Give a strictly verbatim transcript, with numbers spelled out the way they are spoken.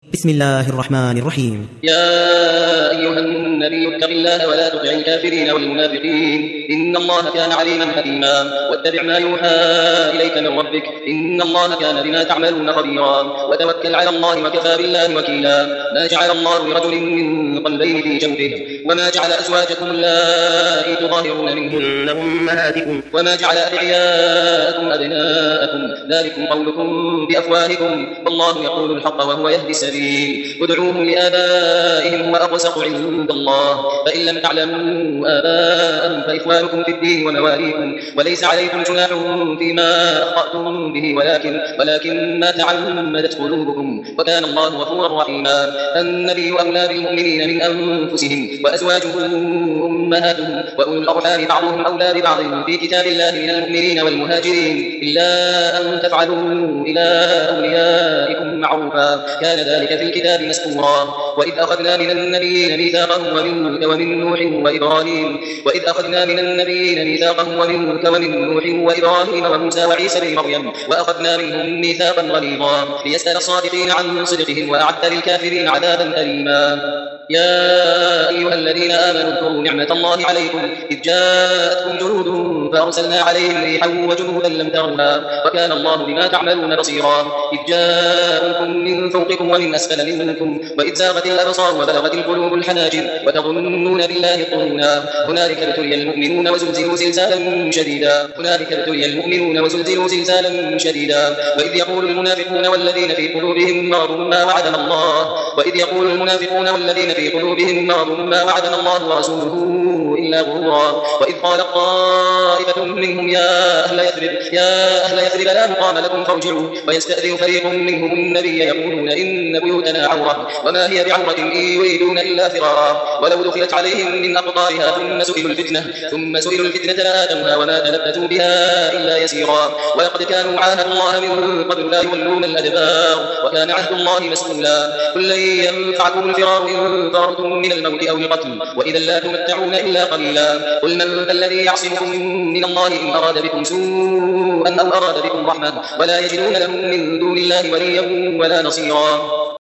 بسم الله الرحمن الرحيم. يا أيها النبي اتق الله ولا تطع الكافرين والمنافقين إن الله كان عليما حكيما واتبع ما يوحى إليك من ربك إن الله كان بما تعملون خبيرا وتوكل على الله وكفى بالله وكيلا. ما جعل الله لرجل من قلبين في جوفه وما جعل أزواجكم اللائي تظاهرون منهن أمهاتكم وما جعل أدعياءكم أبناءكم ذلكم قولكم بأفواهكم والله يقول الحق وهو يهدي السبيل. ادعوهم لآبائهم هو أقسط عند الله فإن لم تعلموا آباءهم فإخوانكم في الدين ومواليكم وليس عليكم جناح فيما أخطأتم به ولكن ولكن ما تعمدت قلوبكم وكان الله غفورا رحيما. النبي أولى بالمؤمنين من أنفسهم وأزواجه أمهاتهم وأولو الأرحام بعضهم أولى ببعض في كتاب الله من المؤمنين والمهاجرين إلا أن تفعلوا إلى أوليائكم معروفا كان ذلك في الكتاب مسطورا. وإذ أخذنا من النبيين ميثاقهم ومنك ومن نوح وإبراهيم وإذ أخذنا من النبيين ميثاقهم ومنك ومن نوح وإبراهيم وموسى وعيسى بن مريم وأخذنا منهم ميثاقا غليظا ليسأل الصادقين عن صدقهم وأعد للكافرين عذابا أليما. يا أيها الذين آمنوا اذكروا نعمة الله عليكم إذ جاءتكم جنود فأرسلنا عليهم ريحا وجنودا لم تروها وكان الله بما تعملون بصيرا. إذ جاءوكم من فوقكم ومن أسفل منكم وإذ زاغت الأبصار وبلغت القلوب الحناجر وتظنون بالله الظنونا هنالك ابتلي المؤمنون وزلزلوا زلزالا شديدا هنالك ابتلي المؤمنون وزلزلوا زلزالا شديدا وإذ يقول المنافقون والذين في قلوبهم مرض ما وعدنا الله وإذ يقول المنافقون والذين في قلوبهم مرض ما وعدنا الله ورسوله إلا غرورا. وإذ قال طائفة منهم يا أهل يثرب يا أهل يثرب لا مقام لكم فارجعوا ويستأذن فريق منهم النبي يقولون إن بيوتنا عورة وما هي بعورة إن يريدون إلا فرارا ولو دخلت عليهم من أقطارها ثم سئلوا الفتنة ثم سئلوا الفتنة لآتوها وما تلبثوا بها إلا يسيرا. ولقد كانوا عاهدوا الله من قبل لا يولون الأدبار وكان عهد الله مسؤولا. قل لن ينفعكم الفرار إن فررتم من الموت أو القتل وإذا لا تمتعون إلا قليلا. قل من ذا الذي يعصمكم من الله إن أراد بكم سوءا أو أراد بكم رحمة ولا يجدون لهم من دون الله وليا ولا نصيرا.